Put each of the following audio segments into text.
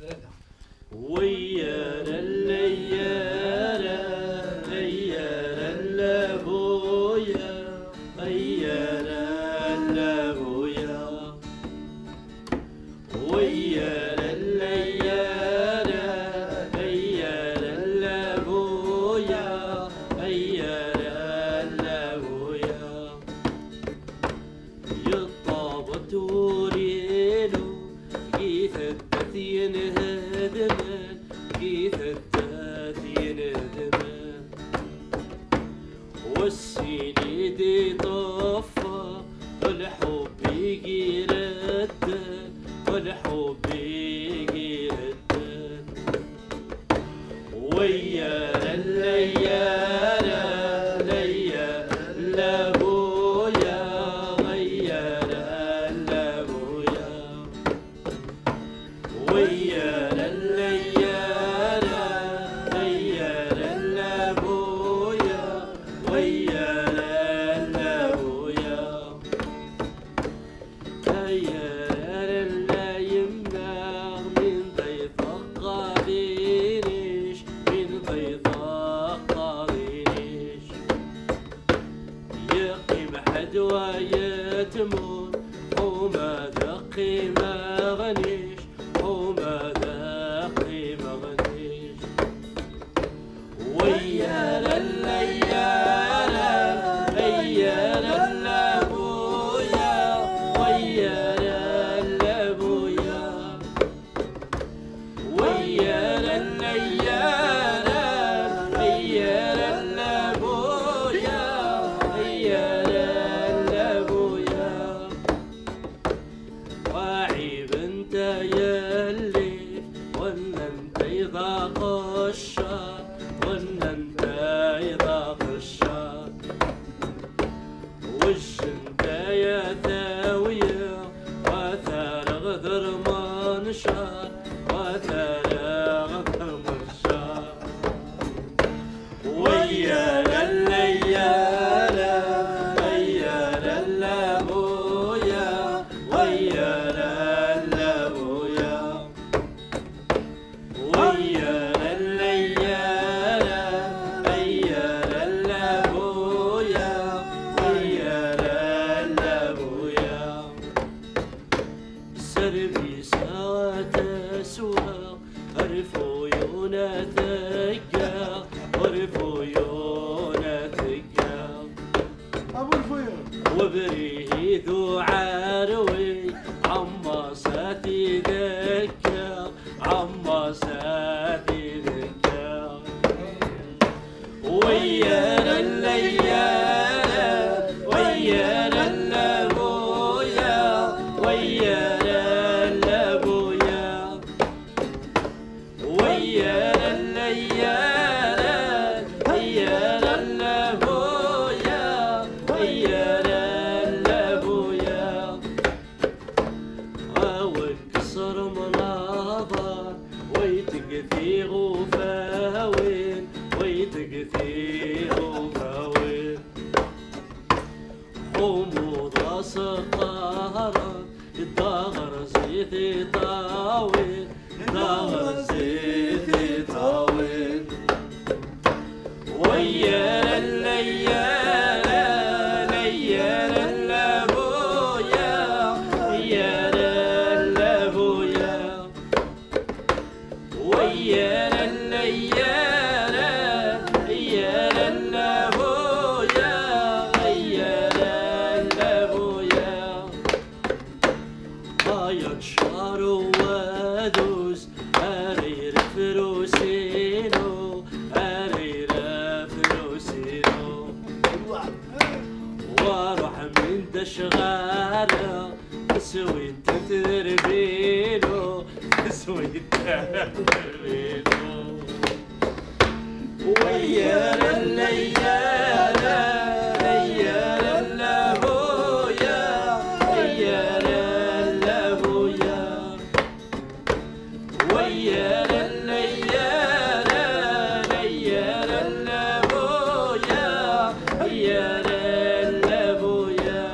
ويا الليالة ليالة لابويا ليالة لابويا ويا الليالة ليالة لابويا ليالة لابويا يطابت ورينو كيف التثين هدمن كيف التثين هدمن والسنيد طفى والحب يجي ردن والحب يجي ردن ويا الليالة ليالة لابويا ليالة لابويا ويا الليالة ليالة لابويا ويا لابويا ليالة لا يمنع من ضيف قاضينيش من ضيف قاضينيش يقيم حدوى يتمون وما دقي ما غنيش وما دقي ما غنيش ويا الليالة ليالة لابويا ويا لابويا ويا الليالة ليالة لابويا ويا لابويا وعيب انت يلي ولا انت يضاق الشر ولا انت يضاق الشر وش انت يا ثاوية وثار غدر منشر وثار غدر منشر ويا الليالة ليالة لابويا ويا لابويا ويا الليالة ليالة لابويا ويا لابويا سربي سوا تسوى عرفوا يونا ثقا عرفوا يونا ثقا ابو الفيل وبريد وعروي عما ساتي ذكا عما ساتي ذكا ويا الليالة ويا لابويا ويا لابويا ويا الليالة ويا لابويا ويا لابويا والقصر مناظر ويتقثي غفاوين ويتقثي غفاوين غموض سقارا الدهر زيتي طاوين الدهر زيتي طاوين ويا الليالة ليالة لابويا ويا لابويا ويا الليالة ليالة لابويا ويا لابويا ضايع شعر ودوس أرير فروسينو أرير فروسينو واروح من دشغالة اسوي تتربينو اسوي تتربينو ويا الليالة ليالة لابويا ويا لابويا ويا الليالة ليالة لابويا ويا لابويا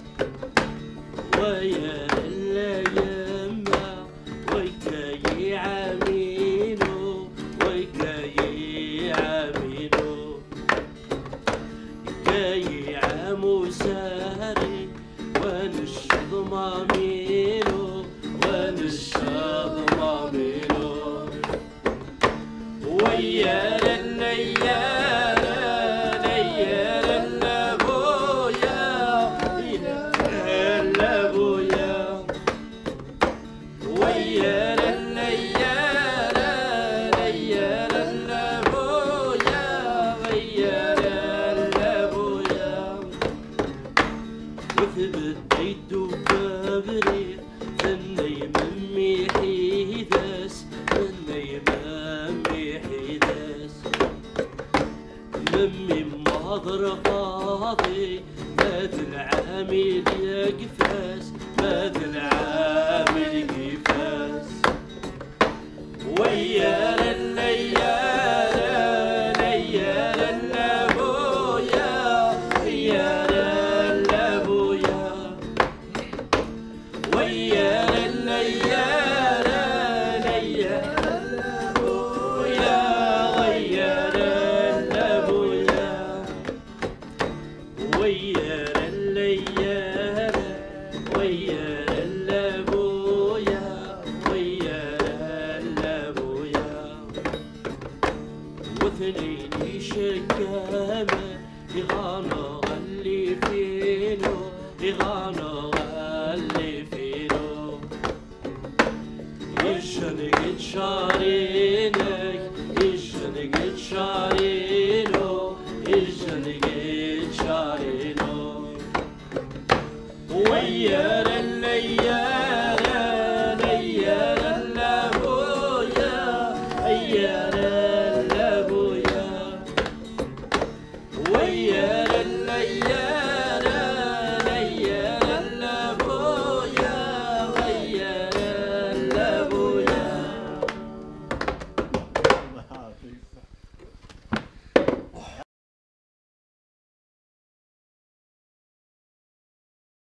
ويا الليالة ويكاي ساري ونشرب مامينو ونشرب مامينو ويا الليالي ليالي لابويا لابويا ويا الليالي ليالي لابويا ويا لابويا وثبتيت وكبري اني ممي حيداس اني ممي حيداس ممي مهضر قاضي ماذا العامل يقفاس ماذا العامل يقفاس ويا الليالي ليالي لابويا يا لابويا ويا الليالي ليالي لابويا ويا لابويا ويا الليالي ويا لابويا ويا لابويا واثنين شكامة يغانا اللي فينو يغانا اللي فينو يشنقت شارينك يشنقت شارينو يشنقت شارينو ويا الليالي ليالي لابويا